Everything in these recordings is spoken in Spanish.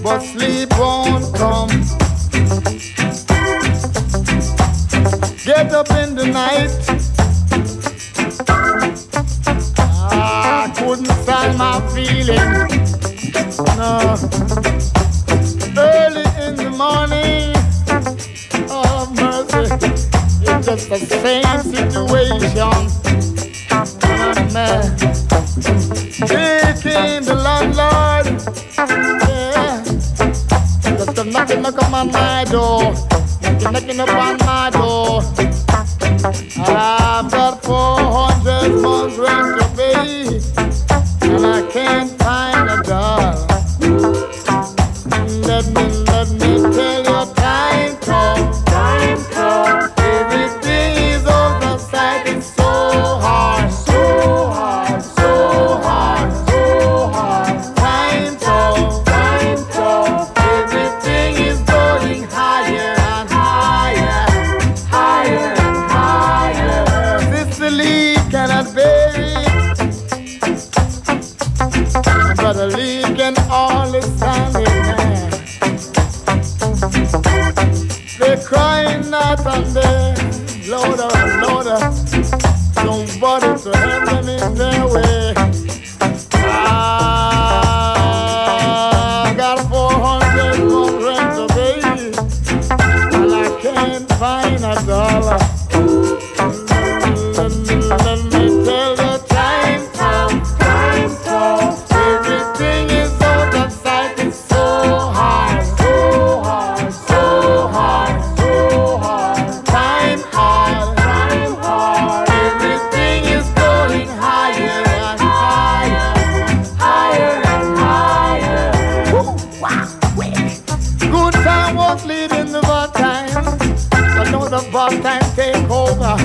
but sleep won't come. Get up in the night, I couldn't stand my feeling. No. Early in the morning, oh mercy, it's just the same situation. Oh, man. Here came the landlord, yeah, just a knocking on my door, knocking upon my door. I've got 400 months rent to pay, and I can't find a dollar. Let me tell you, time come, everything is on the side. It's so hard, so hard, so hard, so hard. Time come, everything is going higher and higher, higher and higher. Sicily cannot bear it, but a leak can only stand it. They're crying out on there, louder and louder. Somebody to help them in their way. I got 400 more rent to pay, and I can't find a dollar. Let me tell you, time come, everything is out of sight. It's so hard, so hard, so hard, so hard. Time hard, everything is going higher and higher, higher and higher. Woo, wow, good time was leading the bad time, but now the bad time take over.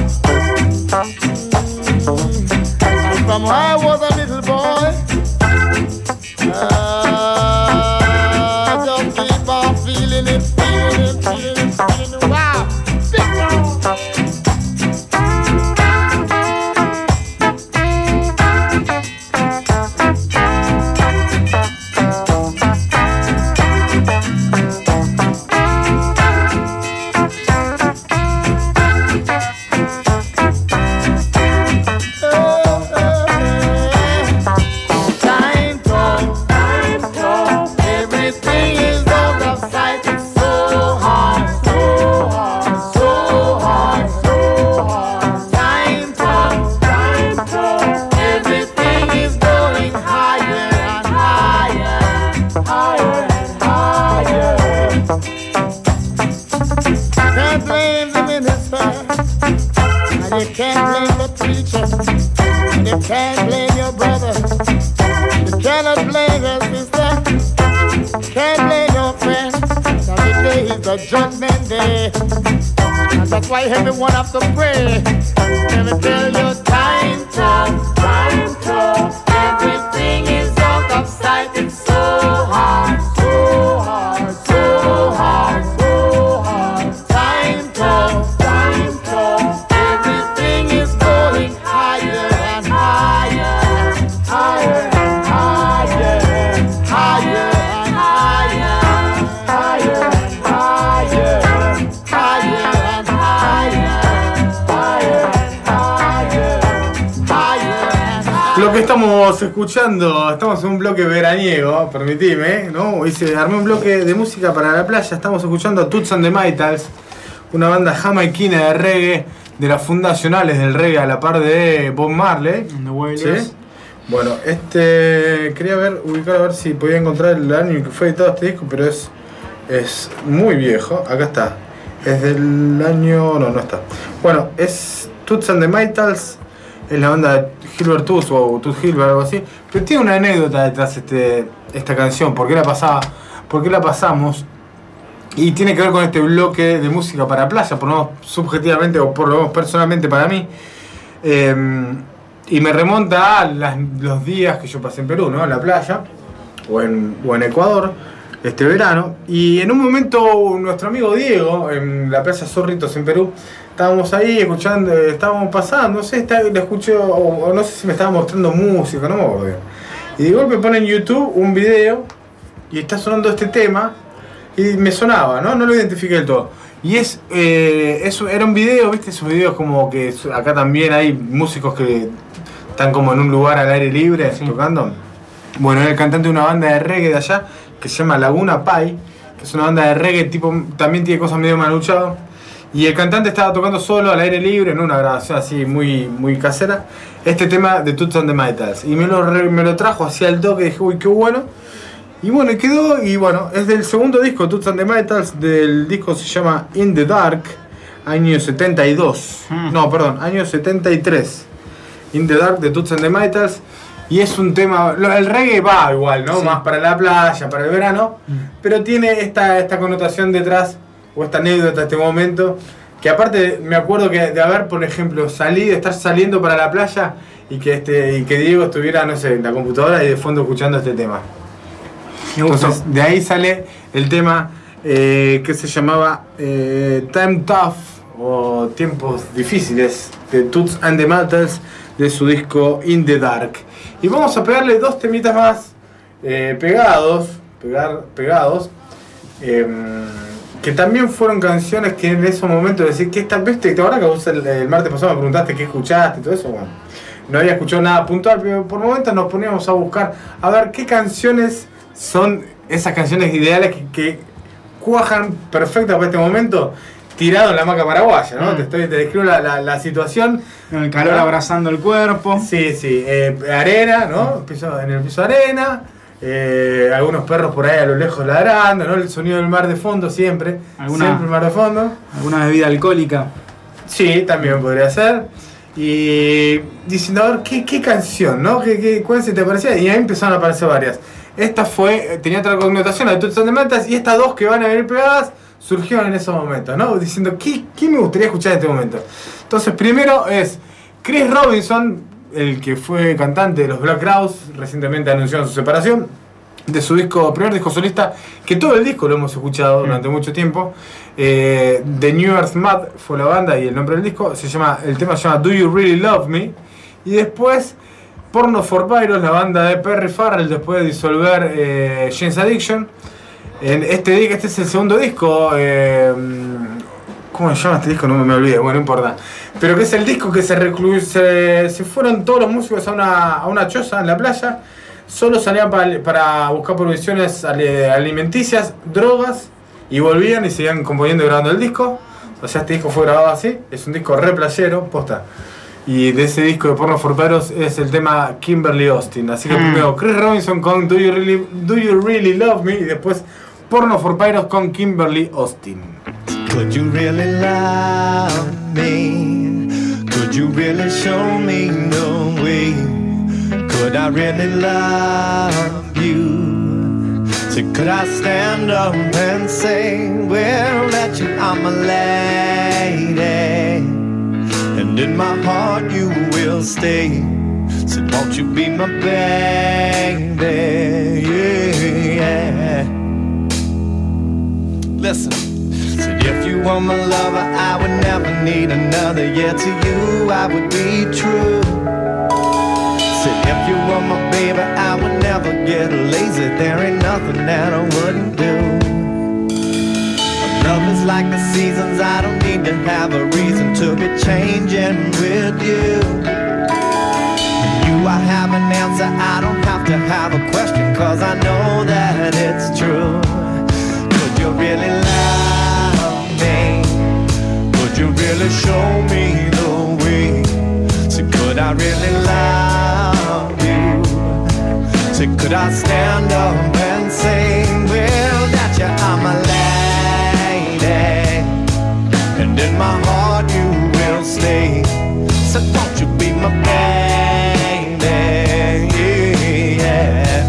And from when I was a little boy, just keep on feeling it, wow, big time. You can't blame the preacher, and you can't blame your brother. You cannot blame your sister, can't blame your friend. Now today is the judgment day, and that's why everyone has to pray. Let me tell you, time come, everything is out of sight. It's so hard, so hard, so hard, so hard. Time come. Lo que estamos escuchando, estamos en un bloque veraniego, permitime, ¿no? Armé un bloque de música para la playa. Estamos escuchando a Toots and the Maytals, una banda jamaiquina de reggae, de las fundacionales del reggae a la par de Bob Marley. ¿Sí? Bueno, quería ubicar a ver si podía encontrar el año en que fue editado este disco, pero es muy viejo. Acá está. Es del año... no está. Bueno, es Toots and the Maytals. Es la banda de Gilbert Toots o Toots Gilbert, algo así. Pero tiene una anécdota detrás esta canción. ¿Por qué la pasamos? Y tiene que ver con este bloque de música para playa, por lo menos subjetivamente o por lo menos personalmente para mí. Y me remonta a los días que yo pasé en Perú, ¿no? En la playa o en Ecuador este verano. Y en un momento nuestro amigo Diego, en la playa Zorritos en Perú, estábamos ahí escuchando, estábamos pasando, no sé, le escuché, o no sé si me estaba mostrando música, no me acuerdo bien. Y de golpe pone en YouTube un video y está sonando este tema y me sonaba, ¿no? No lo identifiqué del todo. Y eso era un video, ¿viste? Esos videos como que acá también hay músicos que están como en un lugar al aire libre tocando. Bueno, era el cantante de una banda de reggae de allá que se llama Laguna Pai, que es una banda de reggae tipo, también tiene cosas medio manuchado. Y el cantante estaba tocando solo al aire libre en una grabación así muy, muy casera este tema de Toots and the Maytals. Y me lo trajo hacia el toque y dije, uy, qué bueno. Y bueno, y quedó, y bueno, es del segundo disco, Toots and the Maytals, del disco se llama In the Dark, año 72. No, perdón, año 73. In the Dark de Toots and the Maytals. Y es un tema, el reggae va igual, ¿no? Sí. Más para la playa, para el verano, pero tiene esta connotación detrás, o esta anécdota, este momento, que aparte me acuerdo que de haber, por ejemplo, de estar saliendo para la playa y que Diego estuviera, no sé, en la computadora y de fondo escuchando este tema. Entonces, de ahí sale el tema que se llamaba Time Tough, o Tiempos Difíciles, de Toots and the Maytals, de su disco In the Dark. Y vamos a pegarle dos temitas más pegados, que también fueron canciones que en esos momentos decir que esta vez, ¿te acuerdas que vos el martes pasado me preguntaste qué escuchaste y todo eso? Bueno, no había escuchado nada puntual, pero por momentos nos poníamos a buscar a ver qué canciones son esas canciones ideales que cuajan perfectas para este momento, tirado en la hamaca paraguaya, ¿no? Te describo la situación. El calor abrazando el cuerpo. Sí, arena, ¿no? En el piso de arena, algunos perros por ahí a lo lejos ladrando, ¿no? El sonido del mar de fondo siempre el mar de fondo. ¿Alguna bebida alcohólica? Sí, también podría ser. Y diciendo, a ver, ¿qué canción, no? ¿Cuál se te parecía? Y ahí empezaron a aparecer varias. Esta tenía otra connotación, la de Toots and the Maytals, y estas dos que van a venir pegadas surgieron en esos momentos, ¿no? Diciendo, ¿qué me gustaría escuchar en este momento? Entonces, primero es Chris Robinson, el que fue cantante de los Black Crowes, recientemente anunció su separación, de su primer disco solista, que todo el disco lo hemos escuchado durante mucho tiempo. The New Earth Mud fue la banda y el nombre del disco, el tema se llama Do You Really Love Me? Y después Porno for Pyros, la banda de Perry Farrell, después de disolver Jane's Addiction. Este es el segundo disco, ¿cómo se llama este disco? No me olvidé, bueno, no importa. Pero que es el disco que se fueron todos los músicos a una choza en la playa, solo salían para buscar provisiones alimenticias, drogas, y volvían y seguían componiendo y grabando el disco. O sea, este disco fue grabado así, es un disco re playero, posta. Y de ese disco de Porno for Pyros es el tema Kimberly Austin. Así que primero Chris Robinson con Do You Really Love Me, y después Porno for Pyros con Kimberly Austin. Could you really love me? Could you really show me the way? Could I really love you? So could I stand up and say, well, that you are my lady, and in my heart you will stay. So won't you be my baby? Yeah. Listen. Said if you were my lover, I would never need another. Yeah, to you I would be true. Said if you were my baby, I would never get lazy. There ain't nothing that I wouldn't do. Love is like the seasons, I don't need to have a reason to be changing with you. You, I have an answer, I don't have to have a question, cause I know that it's true. Could you really love me? Could you really show me the way? So could I really love you? So could I stand up and say, well, that you are my lady, and in my heart you will stay. So won't you be my baby? Yeah.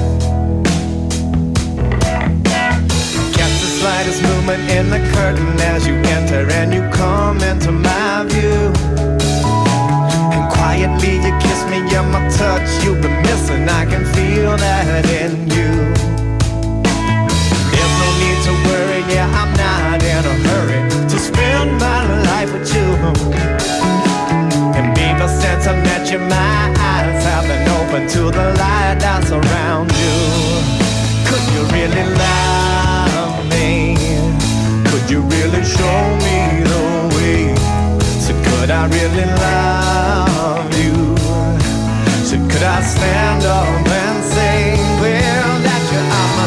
Catch the slightest movement in the curtain as you enter and you come into my view. And quietly you kiss me, you're my touch you've been missing. I can feel that in you. There's no need to worry, yeah, I'm not in a hurry to spend my life with you. And ever since I met you, my eyes have been open to the light that's around you. Could you really really love me? Could you really show me the way? So could I really love you? So could I stand up and say, well, that you are my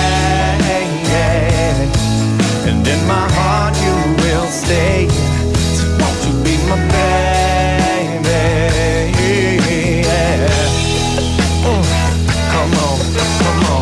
lady, and in my heart you will stay. So won't you be my baby? Yeah. Come on, come on.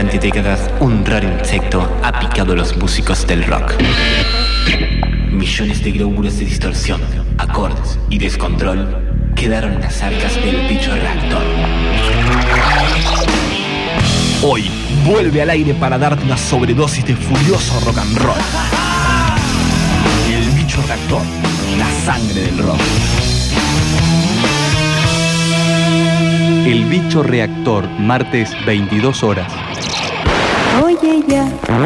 20 décadas, un raro insecto ha picado a los músicos del rock. Millones de glóbulos de distorsión, acordes y descontrol quedaron en las arcas del bicho reactor. Hoy vuelve al aire para darte una sobredosis de furioso rock and roll. El bicho reactor, la sangre del rock. El bicho reactor, martes 22 horas. Oye ya.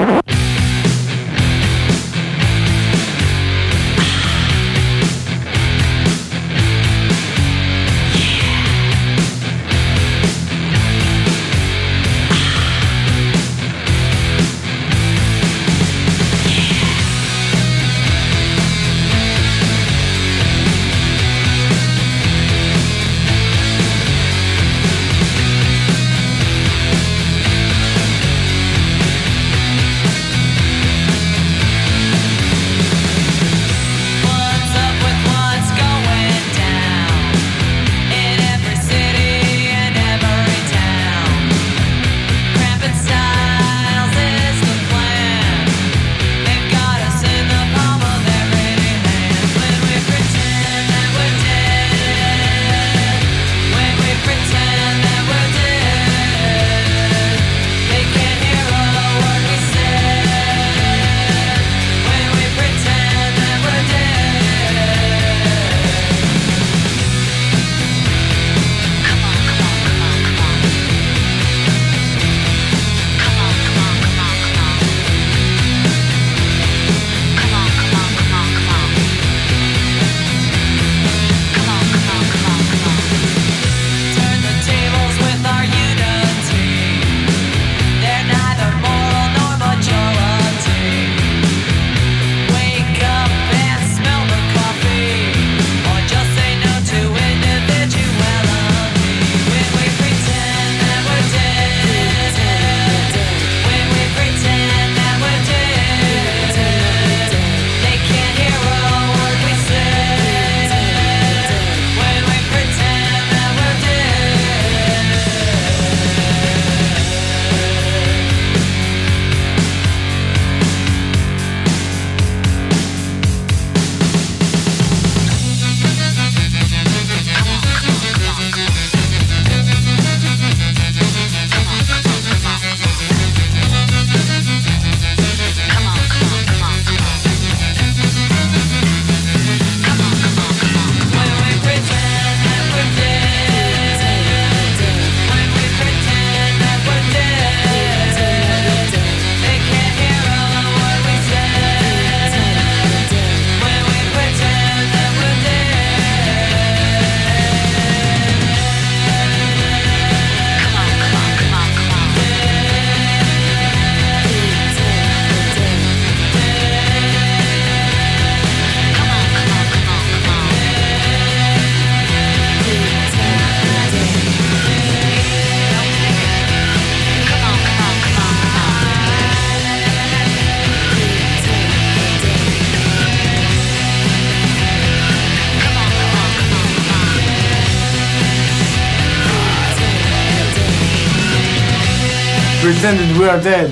Pretended We Are Dead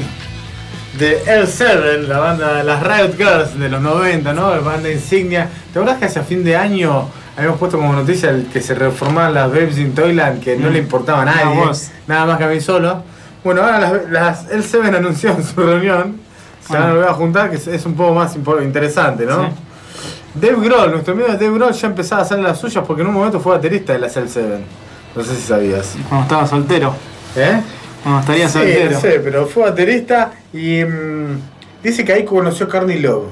de L7, la banda de las Riot Girls de los 90, ¿no? La banda insignia. ¿Te acuerdas que hacia fin de año habíamos puesto como noticia el que se reformaban las Babes in Toyland, que no le importaba a nadie, nada más que a mí solo? Bueno, ahora las L7 anunció en su reunión, se van a volver a juntar, que es un poco más interesante, ¿no? Sí. Dave Grohl, nuestro amigo Dave Grohl ya empezaba a hacer las suyas porque en un momento fue baterista de las L7. No sé si sabías. Cuando estaba soltero. ¿Eh? Cuando estaría soltero. No sé, pero fue baterista y dice que ahí conoció a Courtney Love.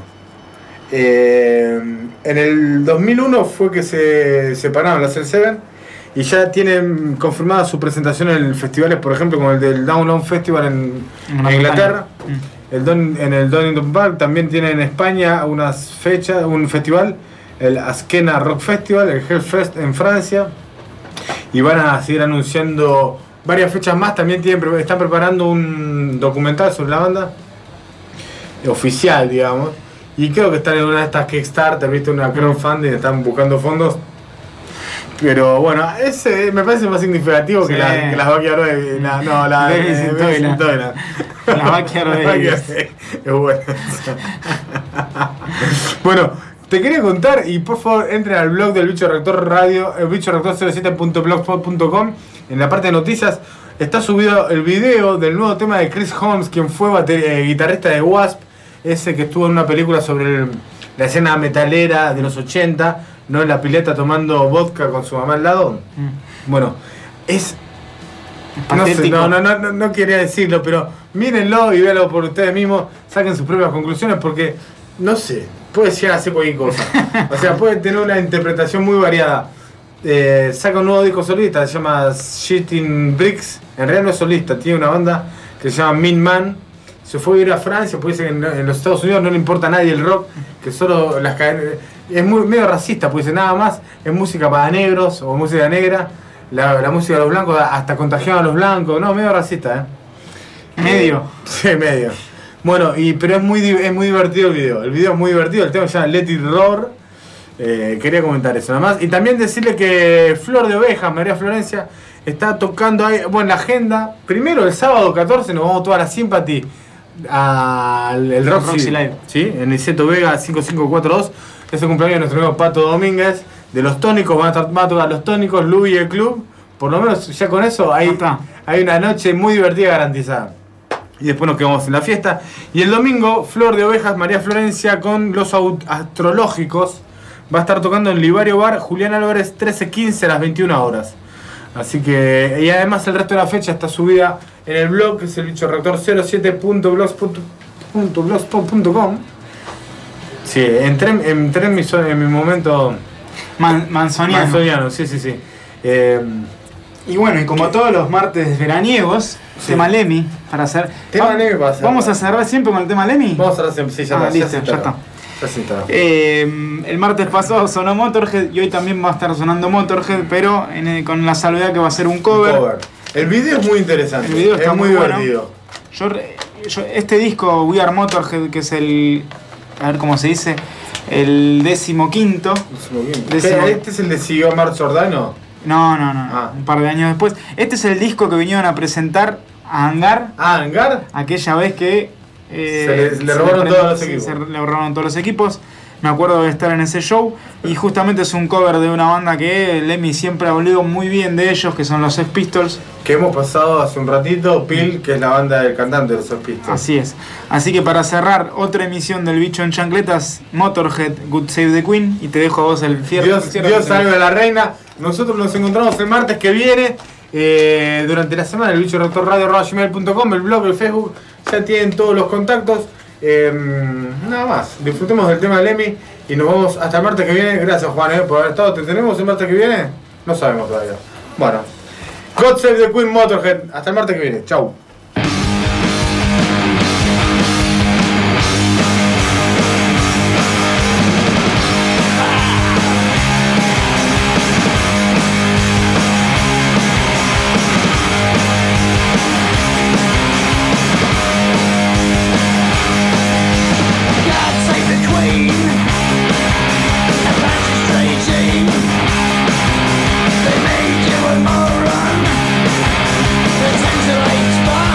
En el 2001 fue que se separaron las L7 y ya tienen confirmada su presentación en festivales, por ejemplo, como el del Download Festival en Inglaterra. En el Donington Park. También tienen en España unas fechas, un festival, el Askena Rock Festival, el Hellfest en Francia, y van a seguir anunciando varias fechas más. También están preparando un documental sobre la banda oficial, digamos, y creo que están en una de estas Kickstarter, viste, una crowdfunding, están buscando fondos Pero bueno, ese me parece más significativo Sí. que las Backyard Babies. No, la Babies in Toyland. Toyland. Las Backyard Babies. Es bueno. Bueno, te quería contar, y por favor entren al blog del Bicho Rector Radio, el bichorector07.blogspot.com. En la parte de noticias está subido el video del nuevo tema de Chris Holmes, quien fue guitarrista de Wasp, ese que estuvo en una película sobre la escena metalera de los 80, no en la pileta tomando vodka con su mamá al lado. Bueno, es... No sé, Patético. no quería decirlo, pero mírenlo y véanlo por ustedes mismos, saquen sus propias conclusiones, porque, no sé, puede llegar a hacer cualquier cosa. O sea, puede tener una interpretación muy variada. Saca un nuevo disco solista, se llama Shitting Bricks. En realidad no es solista, tiene una banda que se llama Mean Man. Se fue a ir a Francia, pues dice que en los Estados Unidos no le importa a nadie el rock, que solo las cadenas... Es medio racista, pues dice nada más, es música para negros o música negra. La música de los blancos hasta contagiaba a los blancos, no, medio racista, Medio. Sí, medio. Bueno, pero es muy divertido el video. El video es muy divertido, el tema se llama Let It Roar. Quería comentar eso nada más. Y también decirle que Flor de Ovejas, María Florencia, está tocando ahí, bueno, la agenda. Primero el sábado 14 nos vamos toda la Sympathy al Roxy Live. ¿Sí? En el Seto Vega 5542. Es el cumpleaños de nuestro amigo Pato Domínguez. De los Tónicos, van a tocar los Tónicos, Luby y el Club. Por lo menos ya con eso hay una noche muy divertida garantizada. Y después nos quedamos en la fiesta. Y el domingo, Flor de Ovejas, María Florencia con los astrológicos. Va a estar tocando en Libario Bar, Julián Álvarez, 13:15 a las 21 horas. Así que, y además el resto de la fecha está subida en el blog, que es el bichorector07.blogspot.com. Sí, entré en mi momento Manzoniano. manzoniano, sí. Y bueno, y como todos los martes veraniegos, Sí. tema Lemmy para hacer. Tema Lemmy para hacer. ¿Vamos a cerrar siempre con el tema Lemmy? Vamos a hacer, sí, ya Listo, se ya está. Ya se instaló. El martes pasado sonó Motorhead y hoy también va a estar sonando Motorhead, pero con la salvedad que va a ser un cover. El video es muy interesante. El video está es muy bueno. divertido. Este disco, We Are Motorhead, que es el. A ver cómo se dice. El 15º. Décimo. ¿Este es el de Siguió Mark Giordano? No. Ah. Un par de años después. Este es el disco que vinieron a presentar a Hangar. Ah, ¿Hangar? Aquella vez que le robaron todos los equipos. Se le robaron todos los equipos. Me acuerdo de estar en ese show. Y justamente es un cover de una banda que Lemmy siempre habló muy bien de ellos, que son los Sex Pistols. Que hemos pasado hace un ratito, Pil, que es la banda del cantante de los Sex Pistols. Así es. Así que para cerrar otra emisión del Bicho en Chancletas, Motorhead, God Save the Queen. Y te dejo a vos el cierre. Dios salve a la reina. Nosotros nos encontramos el martes que viene. Durante la semana, el bichorectorradio.com, el blog, el Facebook, ya tienen todos los contactos. Nada más, disfrutemos del tema de Lemmy y nos vemos hasta el martes que viene. Gracias, Juan, por haber estado. ¿Te tenemos el martes que viene? No sabemos todavía. Bueno, God Save the Queen, Motorhead. Hasta el martes que viene. Chau. God save the Queen. Atlantis regime. They made you a moron. The tentilates by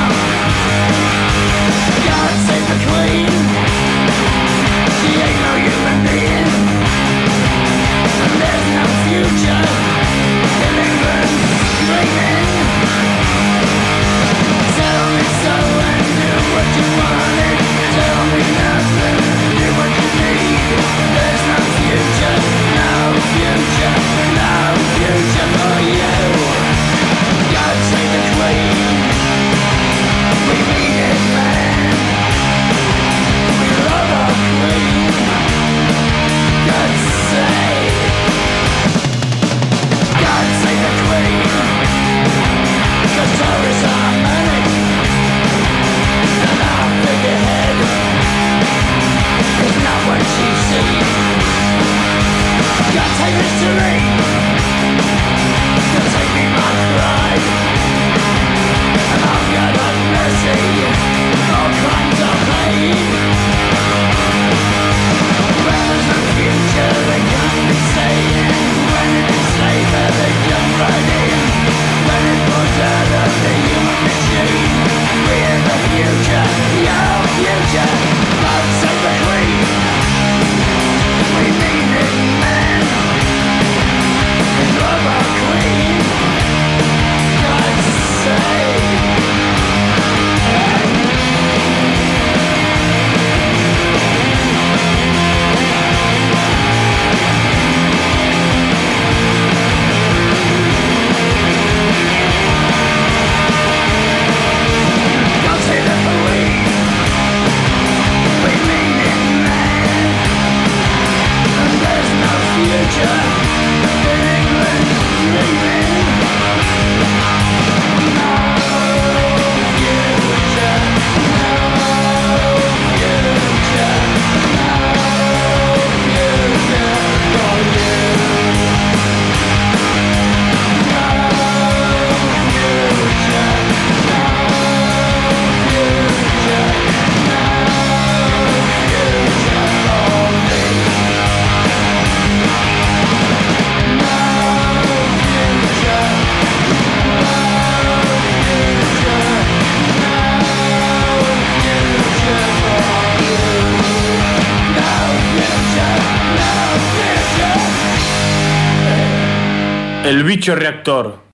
El bicho reactor.